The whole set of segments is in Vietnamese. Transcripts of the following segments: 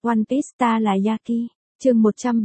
One Piece ta là Yaki. Chương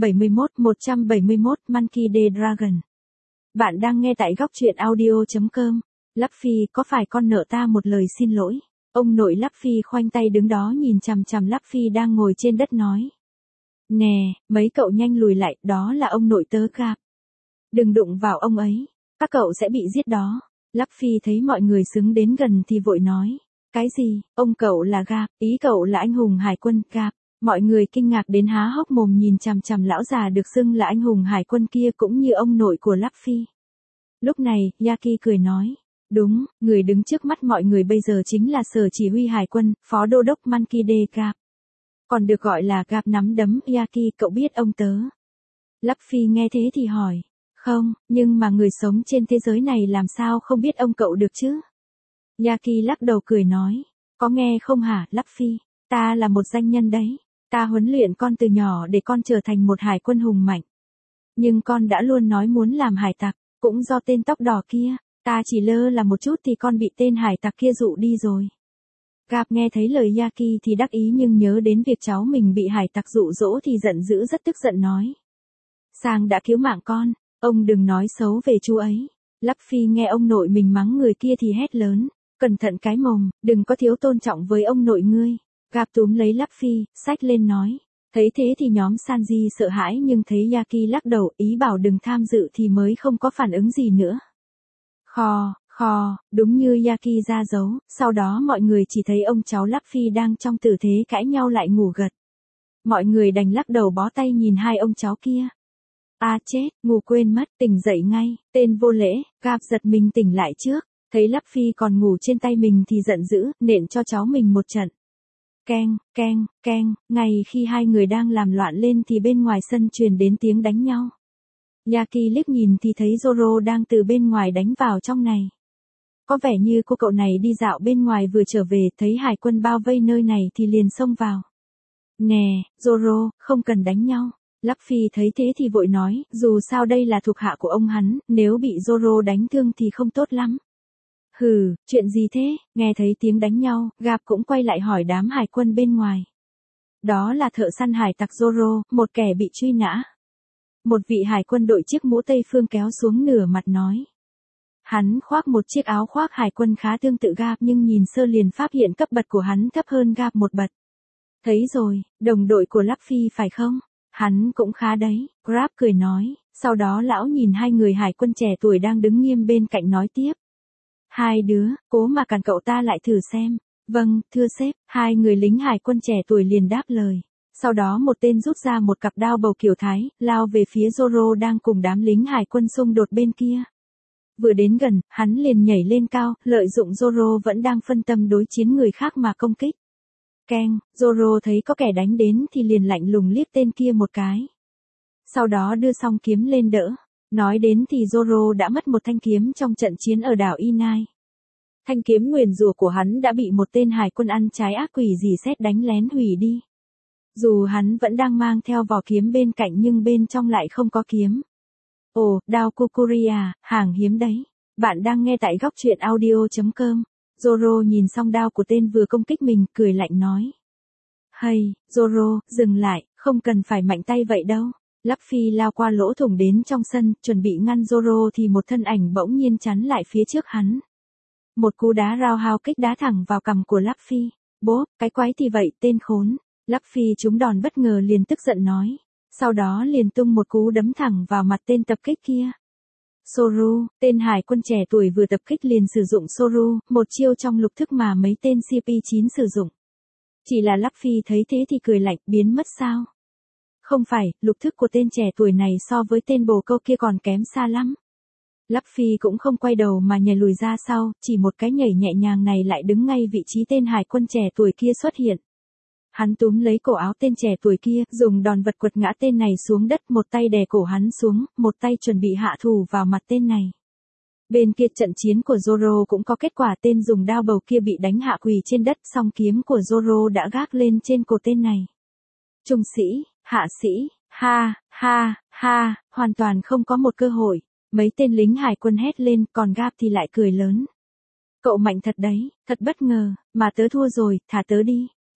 171 Monkey D. Dragon. Bạn đang nghe tại góc truyện audio.com. Luffy, có phải con nợ ta một lời xin lỗi? Ông nội Luffy khoanh tay đứng đó nhìn chằm chằm Luffy đang ngồi trên đất nói. Nè, mấy cậu nhanh lùi lại, đó là ông nội tớ Garp. Đừng đụng vào ông ấy, các cậu sẽ bị giết đó. Luffy thấy mọi người xứng đến gần thì vội nói. Cái gì, ông cậu là Garp, ý cậu là anh hùng hải quân Garp. Mọi người kinh ngạc đến há hốc mồm nhìn chằm chằm lão già được xưng là anh hùng hải quân kia cũng như ông nội của Luffy. Lúc này, Yaki cười nói. Đúng, người đứng trước mắt mọi người bây giờ chính là sở chỉ huy hải quân, phó đô đốc Monkey D. Garp. Còn được gọi là Garp nắm đấm. Yaki, cậu biết ông tớ? Luffy nghe thế thì hỏi. Không, nhưng mà người sống trên thế giới này làm sao không biết ông cậu được chứ? Yaki lắc đầu cười nói. Có nghe không hả, Luffy? Ta là một danh nhân đấy. Ta huấn luyện con từ nhỏ để con trở thành một hải quân hùng mạnh. Nhưng con đã luôn nói muốn làm hải tặc, cũng do tên tóc đỏ kia. Ta chỉ lơ là một chút thì con bị tên hải tặc kia dụ đi rồi. Garp nghe thấy lời Yaki thì đắc ý nhưng nhớ đến việc cháu mình bị hải tặc dụ dỗ thì giận dữ rất tức giận nói. Sang đã cứu mạng con, ông đừng nói xấu về chú ấy. Luffy nghe ông nội mình mắng người kia thì hét lớn. Cẩn thận cái mồm, đừng có thiếu tôn trọng với ông nội ngươi. Garp túm lấy Luffy, xách lên nói. Thấy thế thì nhóm Sanji sợ hãi nhưng thấy Yaki lắc đầu ý bảo đừng tham dự thì mới không có phản ứng gì nữa. Khò, đúng như Yaki ra dấu, sau đó mọi người chỉ thấy ông cháu Luffy đang trong tư thế cãi nhau lại ngủ gật. Mọi người đành lắc đầu bó tay nhìn hai ông cháu kia. À chết, ngủ quên mất, tỉnh dậy ngay, tên vô lễ. Garp giật mình tỉnh lại trước, thấy Luffy còn ngủ trên tay mình thì giận dữ, nện cho cháu mình một trận. Keng, ngay khi hai người đang làm loạn lên thì bên ngoài sân truyền đến tiếng đánh nhau. Yaki liếc nhìn thì thấy Zoro đang từ bên ngoài đánh vào trong này. Có vẻ như cô cậu này đi dạo bên ngoài vừa trở về thấy hải quân bao vây nơi này thì liền xông vào. Nè, Zoro, không cần đánh nhau. Luffy thấy thế thì vội nói, dù sao đây là thuộc hạ của ông hắn, nếu bị Zoro đánh thương thì không tốt lắm. Hừ, chuyện gì thế? Nghe thấy tiếng đánh nhau, Garp cũng quay lại hỏi đám hải quân bên ngoài. Đó là thợ săn hải tặc Zoro, một kẻ bị truy nã. Một vị hải quân đội chiếc mũ Tây Phương kéo xuống nửa mặt nói. Hắn khoác một chiếc áo khoác hải quân khá tương tự Garp nhưng nhìn sơ liền phát hiện cấp bậc của hắn thấp hơn Garp một bậc. Thấy rồi, đồng đội của Luffy phải không? Hắn cũng khá đấy, Garp cười nói. Sau đó lão nhìn hai người hải quân trẻ tuổi đang đứng nghiêm bên cạnh nói tiếp. Hai đứa, cố mà cản cậu ta lại thử xem. Vâng, thưa sếp, hai người lính hải quân trẻ tuổi liền đáp lời. Sau đó một tên rút ra một cặp đao bầu kiểu Thái, lao về phía Zoro đang cùng đám lính hải quân xung đột bên kia. Vừa đến gần, hắn liền nhảy lên cao, lợi dụng Zoro vẫn đang phân tâm đối chiến người khác mà công kích. Keng, Zoro thấy có kẻ đánh đến thì liền lạnh lùng liếc tên kia một cái. Sau đó đưa song kiếm lên đỡ. Nói đến thì Zoro đã mất một thanh kiếm trong trận chiến ở đảo Inai. Thanh kiếm nguyền rủa của hắn đã bị một tên hải quân ăn trái ác quỷ dì xét đánh lén hủy đi. Dù hắn vẫn đang mang theo vỏ kiếm bên cạnh nhưng bên trong lại không có kiếm. Ồ, đao Kukuri à, hàng hiếm đấy. Bạn đang nghe tại góc truyện audio.com. Zoro nhìn xong đao của tên vừa công kích mình, cười lạnh nói. Hay, Zoro, dừng lại, không cần phải mạnh tay vậy đâu. Luffy lao qua lỗ thủng đến trong sân, chuẩn bị ngăn Zoro thì một thân ảnh bỗng nhiên chắn lại phía trước hắn. Một cú đá roundhouse kích đá thẳng vào cằm của Luffy. Bố, cái quái thì vậy, tên khốn. Luffy trúng đòn bất ngờ liền tức giận nói. Sau đó liền tung một cú đấm thẳng vào mặt tên tập kích kia. Soru, tên hải quân trẻ tuổi vừa tập kích liền sử dụng Soru, một chiêu trong lục thức mà mấy tên CP9 sử dụng. Chỉ là Luffy thấy thế thì cười lạnh, biến mất sao? Không phải, lục thức của tên trẻ tuổi này so với tên bồ câu kia còn kém xa lắm. Luffy cũng không quay đầu mà nhảy lùi ra sau, chỉ một cái nhảy nhẹ nhàng này lại đứng ngay vị trí tên hải quân trẻ tuổi kia xuất hiện. Hắn túm lấy cổ áo tên trẻ tuổi kia, dùng đòn vật quật ngã tên này xuống đất, một tay đè cổ hắn xuống, một tay chuẩn bị hạ thủ vào mặt tên này. Bên kia trận chiến của Zoro cũng có kết quả, tên dùng đao bầu kia bị đánh hạ quỳ trên đất, song kiếm của Zoro đã gác lên trên cổ tên này. Trung sĩ, hạ sĩ, ha, hoàn toàn không có một cơ hội. Mấy tên lính hải quân hét lên, còn Garp thì lại cười lớn. Cậu mạnh thật đấy, thật bất ngờ, mà tớ thua rồi, thả tớ đi.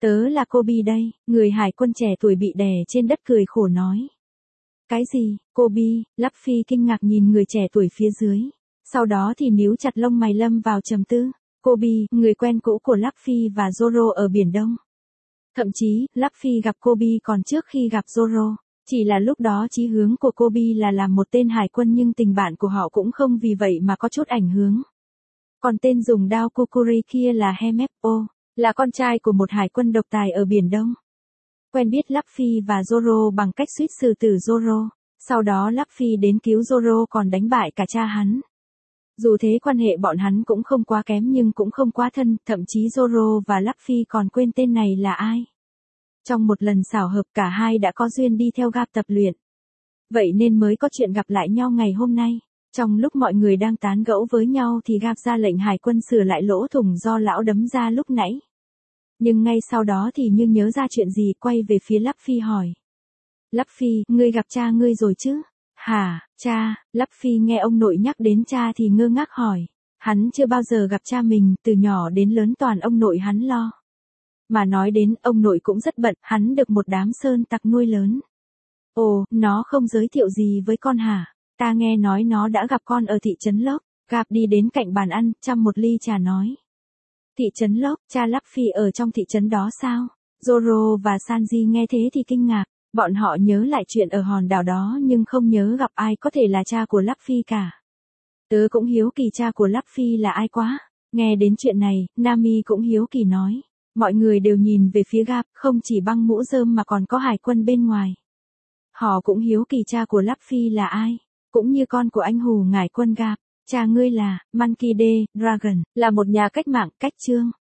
Tớ là Kobe đây, người hải quân trẻ tuổi bị đè trên đất cười khổ nói. Cái gì, Kobe? Luffy kinh ngạc nhìn người trẻ tuổi phía dưới. Sau đó thì níu chặt lông mày lâm vào trầm tư. Kobe, người quen cũ của Luffy và Zoro ở Biển Đông. Thậm chí, Luffy gặp Kobe còn trước khi gặp Zoro. Chỉ là lúc đó chí hướng của Kobe là làm một tên hải quân nhưng tình bạn của họ cũng không vì vậy mà có chút ảnh hưởng. Còn tên dùng đao Kukuri kia là Hemeppo, là con trai của một hải quân độc tài ở Biển Đông. Quen biết Luffy và Zoro bằng cách suýt xử tử Zoro. Sau đó Luffy đến cứu Zoro còn đánh bại cả cha hắn. Dù thế quan hệ bọn hắn cũng không quá kém nhưng cũng không quá thân, thậm chí Zoro và Luffy còn quên tên này là ai. Trong một lần xảo hợp cả hai đã có duyên đi theo Garp tập luyện. Vậy nên mới có chuyện gặp lại nhau ngày hôm nay. Trong lúc mọi người đang tán gẫu với nhau thì Garp ra lệnh hải quân sửa lại lỗ thủng do lão đấm ra lúc nãy. Nhưng ngay sau đó thì như nhớ ra chuyện gì quay về phía Luffy hỏi. Luffy, ngươi gặp cha ngươi rồi chứ? Hả, cha? Luffy nghe ông nội nhắc đến cha thì ngơ ngác hỏi. Hắn chưa bao giờ gặp cha mình, từ nhỏ đến lớn toàn ông nội hắn lo. Mà nói đến, ông nội cũng rất bận, hắn được một đám sơn tặc nuôi lớn. Ồ, nó không giới thiệu gì với con hả? Ta nghe nói nó đã gặp con ở thị trấn Lốc. Garp đi đến cạnh bàn ăn, chăm một ly trà nói. Thị trấn Lốc, cha Luffy ở trong thị trấn đó sao? Zoro và Sanji nghe thế thì kinh ngạc. Bọn họ nhớ lại chuyện ở hòn đảo đó nhưng không nhớ gặp ai có thể là cha của Luffy cả. Tớ cũng hiếu kỳ cha của Luffy là ai quá. Nghe đến chuyện này, Nami cũng hiếu kỳ nói. Mọi người đều nhìn về phía Garp, không chỉ băng mũ rơm mà còn có hải quân bên ngoài. Họ cũng hiếu kỳ cha của Luffy là ai. Cũng như con của anh hù ngải quân Garp. Cha ngươi là, Monkey D. Dragon, là một nhà cách mạng, cách chương.